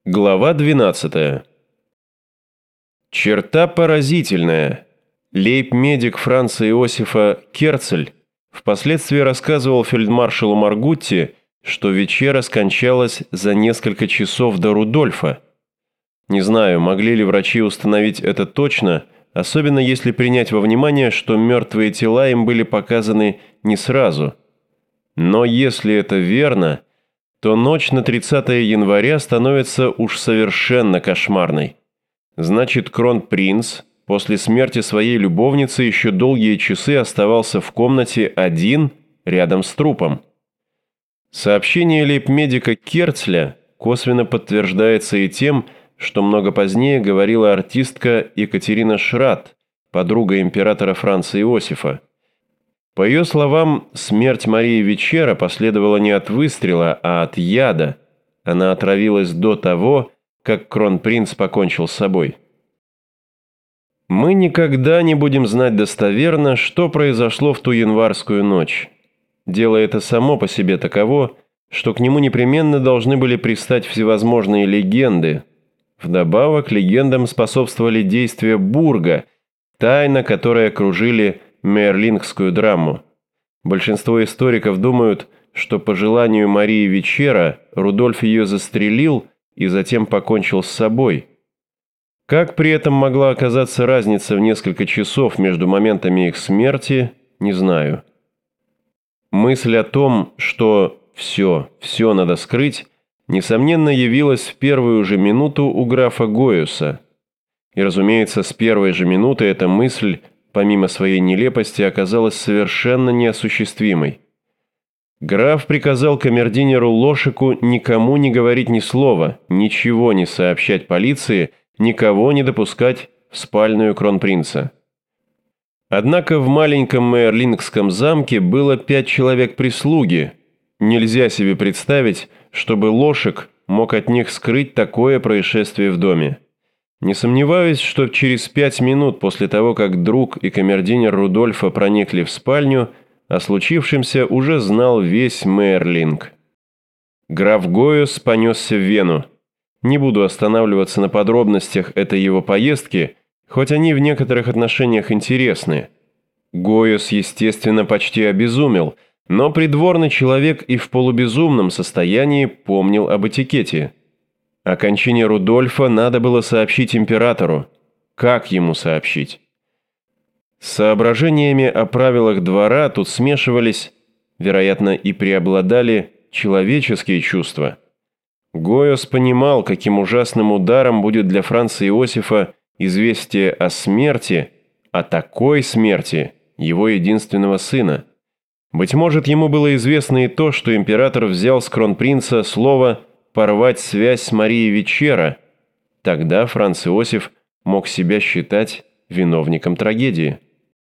Глава 12. Черта поразительная. Лейб-медик Франца Иосифа Керцель впоследствии рассказывал фельдмаршалу Маргутти, что Вичера скончалась за несколько часов до Рудольфа. Не знаю, могли ли врачи установить это точно, особенно если принять во внимание, что мертвые тела им были показаны не сразу. Но если это верно, то ночь на 30 января становится уж совершенно кошмарной. Значит, кронпринц после смерти своей любовницы еще долгие часы оставался в комнате один, рядом с трупом. Сообщение лейб-медика Керцля косвенно подтверждается и тем, что много позднее говорила артистка Екатерина Шрат, подруга императора Франца Иосифа. По ее словам, смерть Марии Вичера последовала не от выстрела, а от яда. Она отравилась до того, как кронпринц покончил с собой. Мы никогда не будем знать достоверно, что произошло в ту январскую ночь. Дело это само по себе таково, что к нему непременно должны были пристать всевозможные легенды. Вдобавок легендам способствовали действия Бурга, тайна, которой окружили мейерлингскую драму. Большинство историков думают, что по желанию Марии Вичера Рудольф ее застрелил и затем покончил с собой. Как при этом могла оказаться разница в несколько часов между моментами их смерти, не знаю. Мысль о том, что все надо скрыть, несомненно явилась в первую же минуту у графа Гойуса. И, разумеется, с первой же минуты эта мысль, помимо своей нелепости, оказалась совершенно неосуществимой. Граф приказал камердинеру Лошеку никому не говорить ни слова, ничего не сообщать полиции, никого не допускать в спальную кронпринца. Однако в маленьком мейерлингском замке было 5 человек прислуги. Нельзя себе представить, чтобы Лошек мог от них скрыть такое происшествие в доме. Не сомневаюсь, что через 5 минут после того, как друг и камердинер Рудольфа проникли в спальню, о случившемся уже знал весь Мейерлинг. Граф Гойус понесся в Вену. Не буду останавливаться на подробностях этой его поездки, хоть они в некоторых отношениях интересны. Гойус, естественно, почти обезумел, но придворный человек и в полубезумном состоянии помнил об этикете. О кончине Рудольфа надо было сообщить императору. Как ему сообщить? С соображениями о правилах двора тут смешивались, вероятно, и преобладали человеческие чувства. Гойус понимал, каким ужасным ударом будет для Франца Иосифа известие о смерти, о такой смерти, его единственного сына. Быть может, ему было известно и то, что император взял с кронпринца слово порвать связь с Марией Вичера. Тогда Франц Иосиф мог себя считать виновником трагедии.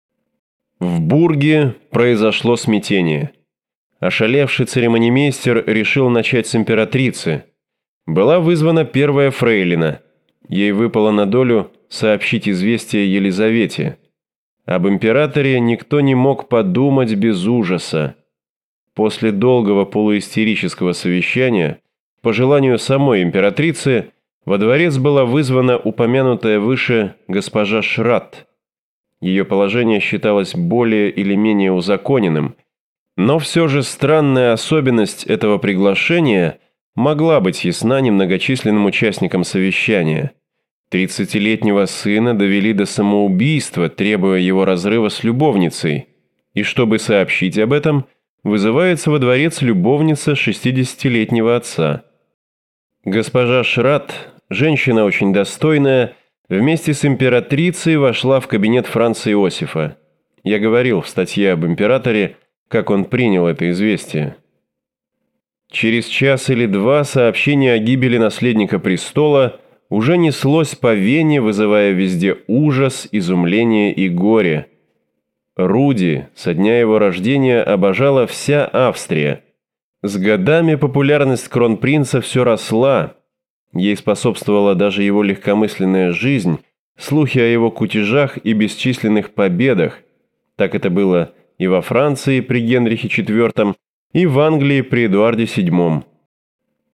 В Бурге произошло смятение. Ошалевший церемонимейстер решил начать с императрицы. Была вызвана первая фрейлина. Ей выпало на долю сообщить известие Елизавете. Об императоре никто не мог подумать без ужаса. После долгого полуистерического совещания, по желанию самой императрицы, во дворец была вызвана упомянутая выше госпожа Шрат. Ее положение считалось более или менее узаконенным, но все же странная особенность этого приглашения могла быть ясна немногочисленным участникам совещания. 30-летнего сына довели до самоубийства, требуя его разрыва с любовницей, и чтобы сообщить об этом, вызывается во дворец любовница 60-летнего отца. Госпожа Шрат, женщина очень достойная, вместе с императрицей вошла в кабинет Франца Иосифа. Я говорил в статье об императоре, как он принял это известие. Через час или два сообщение о гибели наследника престола уже неслось по Вене, вызывая везде ужас, изумление и горе. Руди со дня его рождения обожала вся Австрия. С годами популярность кронпринца все росла. Ей способствовала даже его легкомысленная жизнь, слухи о его кутежах и бесчисленных победах. Так это было и во Франции при Генрихе IV, и в Англии при Эдуарде VII.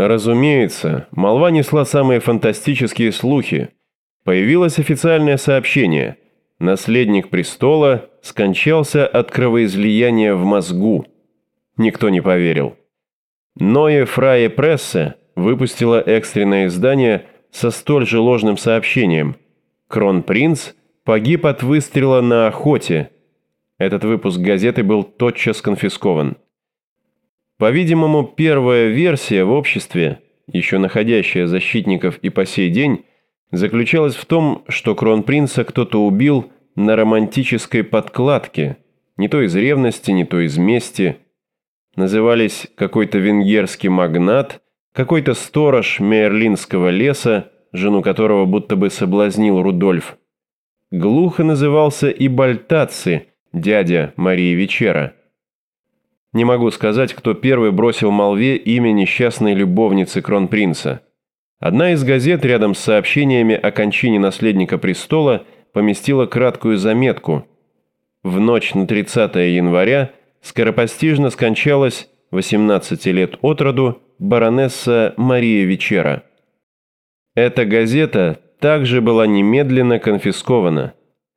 Разумеется, молва несла самые фантастические слухи. Появилось официальное сообщение. Наследник престола скончался от кровоизлияния в мозгу. Никто не поверил. Neue Freie Presse выпустила экстренное издание со столь же ложным сообщением. Кронпринц погиб от выстрела на охоте. Этот выпуск газеты был тотчас конфискован. По-видимому, первая версия в обществе, еще находящая защитников и по сей день, заключалась в том, что кронпринца кто-то убил на романтической подкладке, не то из ревности, не то из мести. Назывались какой-то венгерский магнат, какой-то сторож Мейерлинского леса, жену которого будто бы соблазнил Рудольф. Глухо назывался и Бальтаци, дядя Марии Вечера. Не могу сказать, кто первый бросил молве имя несчастной любовницы кронпринца. Одна из газет рядом с сообщениями о кончине наследника престола поместила краткую заметку. В ночь на 30 января скоропостижно скончалась 18 лет от роду баронесса Мария Вечера. Эта газета также была немедленно конфискована.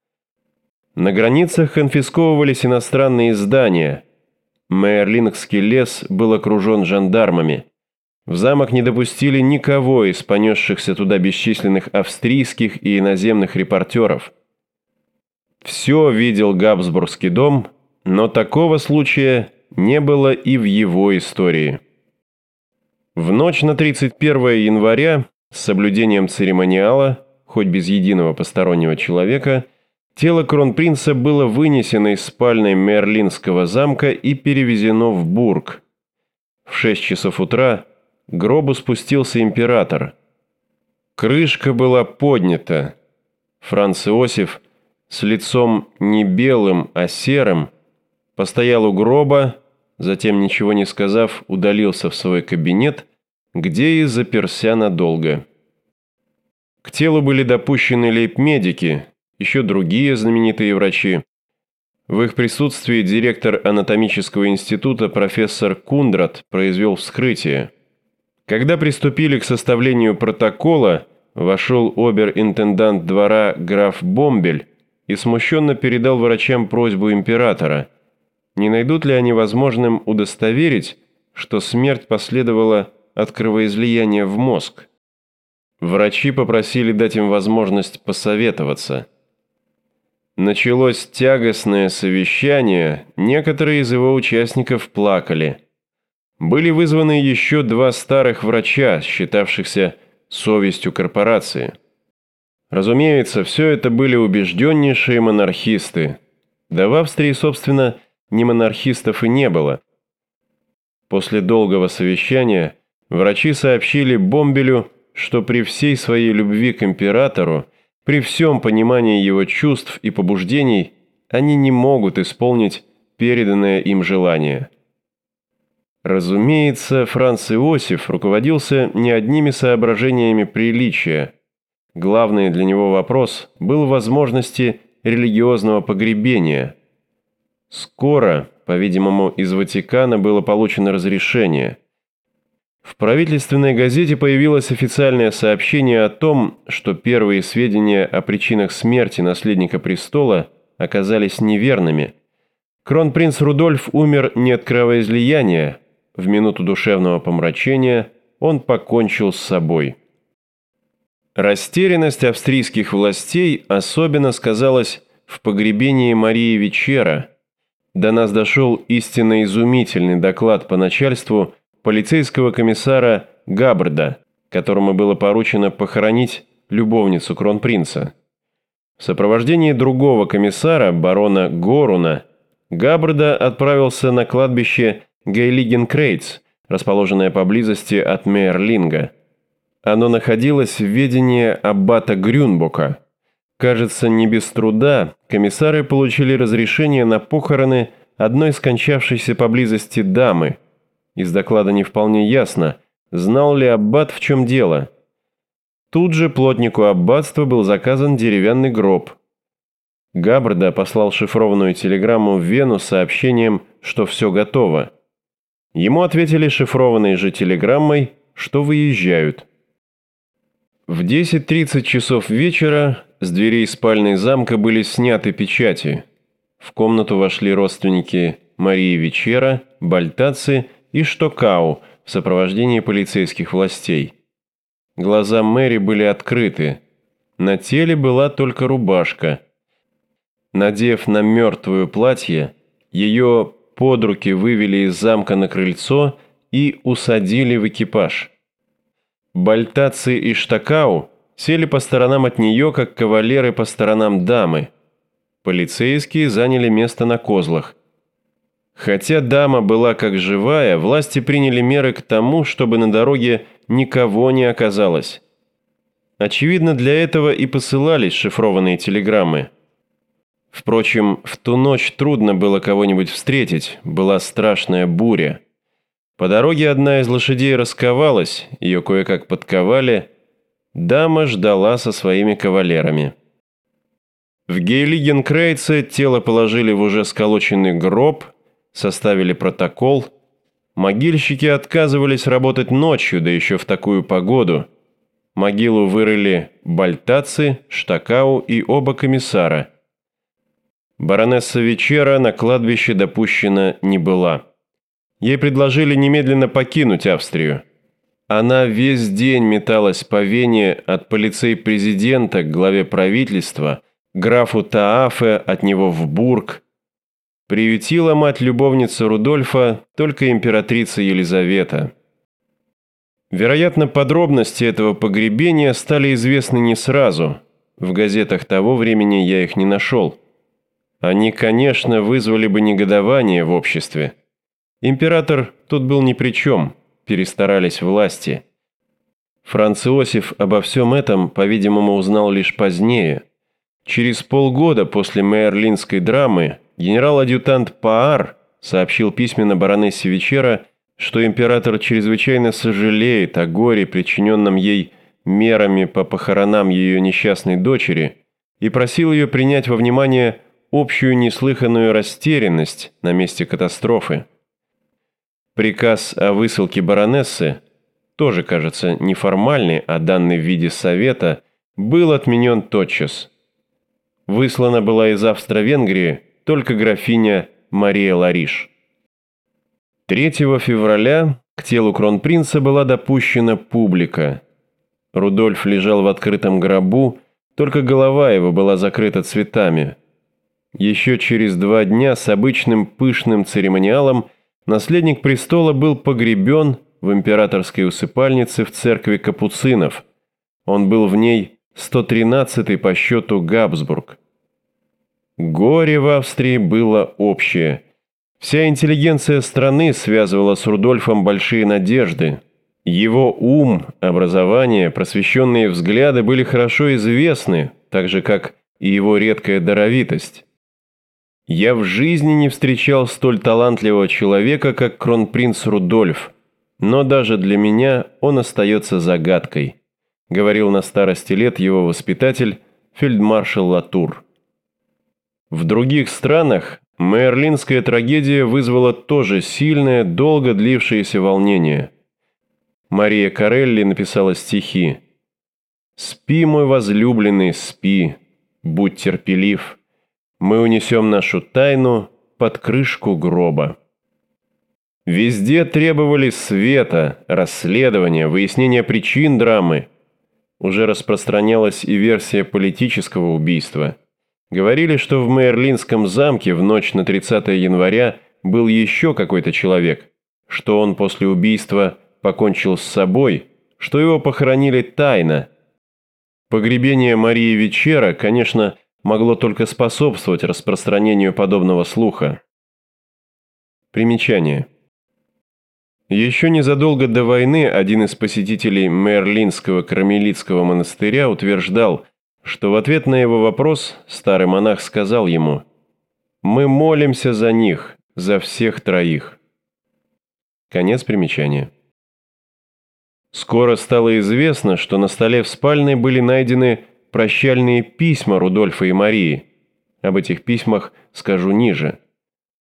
На границах конфисковывались иностранные издания. Мейерлингский лес был окружен жандармами. В замок не допустили никого из понесшихся туда бесчисленных австрийских и иноземных репортеров. Все видел Габсбургский дом, но такого случая не было и в его истории. В ночь на 31 января, с соблюдением церемониала, хоть без единого постороннего человека, тело кронпринца было вынесено из спальни Мейерлинского замка и перевезено в Бург. В 6 часов утра к гробу спустился император. Крышка была поднята. Франц Иосиф с лицом не белым, а серым постоял у гроба, затем, ничего не сказав, удалился в свой кабинет, где и заперся надолго. К телу были допущены лейб-медики, еще другие знаменитые врачи. В их присутствии директор анатомического института профессор Кундрат произвел вскрытие. Когда приступили к составлению протокола, вошел обер-интендант двора граф Бомбель и смущенно передал врачам просьбу императора. Не найдут ли они возможным удостоверить, что смерть последовала от кровоизлияния в мозг? Врачи попросили дать им возможность посоветоваться. Началось тягостное совещание, некоторые из его участников плакали. Были вызваны еще 2 старых врача, считавшихся совестью корпорации. Разумеется, все это были убежденнейшие монархисты. Да в Австрии, собственно, ни монархистов и не было. После долгого совещания врачи сообщили Бомбелю, что при всей своей любви к императору, при всем понимании его чувств и побуждений, они не могут исполнить переданное им желание. Разумеется, Франц Иосиф руководился не одними соображениями приличия. Главный для него вопрос был в возможности религиозного погребения. Скоро, по-видимому, из Ватикана было получено разрешение. В правительственной газете появилось официальное сообщение о том, что первые сведения о причинах смерти наследника престола оказались неверными. Кронпринц Рудольф умер не от кровоизлияния. В минуту душевного помрачения он покончил с собой. Растерянность австрийских властей особенно сказалась в погребении Марии Вечера. До нас дошел истинно изумительный доклад по начальству полицейского комиссара Габбарда, которому было поручено похоронить любовницу кронпринца. В сопровождении другого комиссара, барона Горуна, Габбарда отправился на кладбище Гейлиген-Крейц, расположенное поблизости от Мейерлинга. Оно находилось в ведении аббата Грюнбока. Кажется, не без труда комиссары получили разрешение на похороны одной скончавшейся поблизости дамы. Из доклада не вполне ясно, знал ли аббат, в чем дело. Тут же плотнику аббатства был заказан деревянный гроб. Габбарда послал шифрованную телеграмму в Вену с сообщением, что все готово. Ему ответили шифрованной же телеграммой, что выезжают. В 10:30 часов вечера с дверей спальной замка были сняты печати. В комнату вошли родственники Марии Вечера, Бальтаци и Штокау в сопровождении полицейских властей. Глаза Мэри были открыты. На теле была только рубашка. Надев на мертвую платье, ее под руки вывели из замка на крыльцо и усадили в экипаж. Бальтаци и Штокау сели по сторонам от нее, как кавалеры по сторонам дамы. Полицейские заняли место на козлах. Хотя дама была как живая, власти приняли меры к тому, чтобы на дороге никого не оказалось. Очевидно, для этого и посылались шифрованные телеграммы. Впрочем, в ту ночь трудно было кого-нибудь встретить, была страшная буря. По дороге одна из лошадей расковалась, ее кое-как подковали. Дама ждала со своими кавалерами. В Гейлигенкрейце тело положили в уже сколоченный гроб, составили протокол. Могильщики отказывались работать ночью, да еще в такую погоду. Могилу вырыли Бальтаци, Штокау и оба комиссара. Баронесса Вечера на кладбище допущена не была. Ей предложили немедленно покинуть Австрию. Она весь день металась по Вене от полицей-президента к главе правительства, графу Таафе от него в Бург. Приютила мать-любовница Рудольфа только императрица Елизавета. Вероятно, подробности этого погребения стали известны не сразу. В газетах того времени я их не нашел. Они, конечно, вызвали бы негодование в обществе. Император тут был ни при чем, перестарались власти. Франц Иосиф обо всем этом, по-видимому, узнал лишь позднее. Через полгода после мейерлинской драмы генерал-адъютант Паар сообщил письменно баронессе Вечера, что император чрезвычайно сожалеет о горе, причиненном ей мерами по похоронам ее несчастной дочери, и просил ее принять во внимание общую неслыханную растерянность на месте катастрофы. Приказ о высылке баронессы, тоже, кажется, неформальный, а данный в виде совета, был отменен тотчас. Выслана была из Австро-Венгрии только графиня Мария Лариш. 3 февраля к телу кронпринца была допущена публика. Рудольф лежал в открытом гробу, только голова его была закрыта цветами. Еще через 2 дня с обычным пышным церемониалом наследник престола был погребен в императорской усыпальнице в церкви капуцинов. Он был в ней 113-й по счету Габсбург. Горе в Австрии было общее. Вся интеллигенция страны связывала с Рудольфом большие надежды. Его ум, образование, просвещенные взгляды были хорошо известны, так же, как и его редкая даровитость. Я в жизни не встречал столь талантливого человека, как кронпринц Рудольф, но даже для меня он остается загадкой, говорил на старости лет его воспитатель, фельдмаршал Латур. В других странах мейерлинская трагедия вызвала тоже сильное, долго длившееся волнение. Мария Корелли написала стихи: «Спи, мой возлюбленный, спи, будь терпелив. Мы унесем нашу тайну под крышку гроба». Везде требовали света, расследования, выяснения причин драмы. Уже распространялась и версия политического убийства. Говорили, что в Мейерлинском замке в ночь на 30 января был еще какой-то человек, что он после убийства покончил с собой, что его похоронили тайно. Погребение Марии Вечера, конечно, могло только способствовать распространению подобного слуха. Примечание. Еще незадолго до войны один из посетителей Мейерлинского кармелитского монастыря утверждал, что в ответ на его вопрос старый монах сказал ему: «Мы молимся за них, за всех троих». Конец примечания. Скоро стало известно, что на столе в спальне были найдены прощальные письма Рудольфа и Марии. Об этих письмах скажу ниже.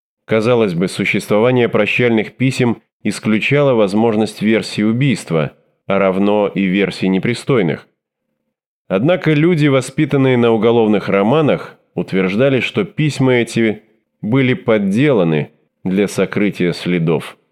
Казалось бы, существование прощальных писем исключало возможность версии убийства, а равно и версий непристойных. Однако люди, воспитанные на уголовных романах, утверждали, что письма эти были подделаны для сокрытия следов.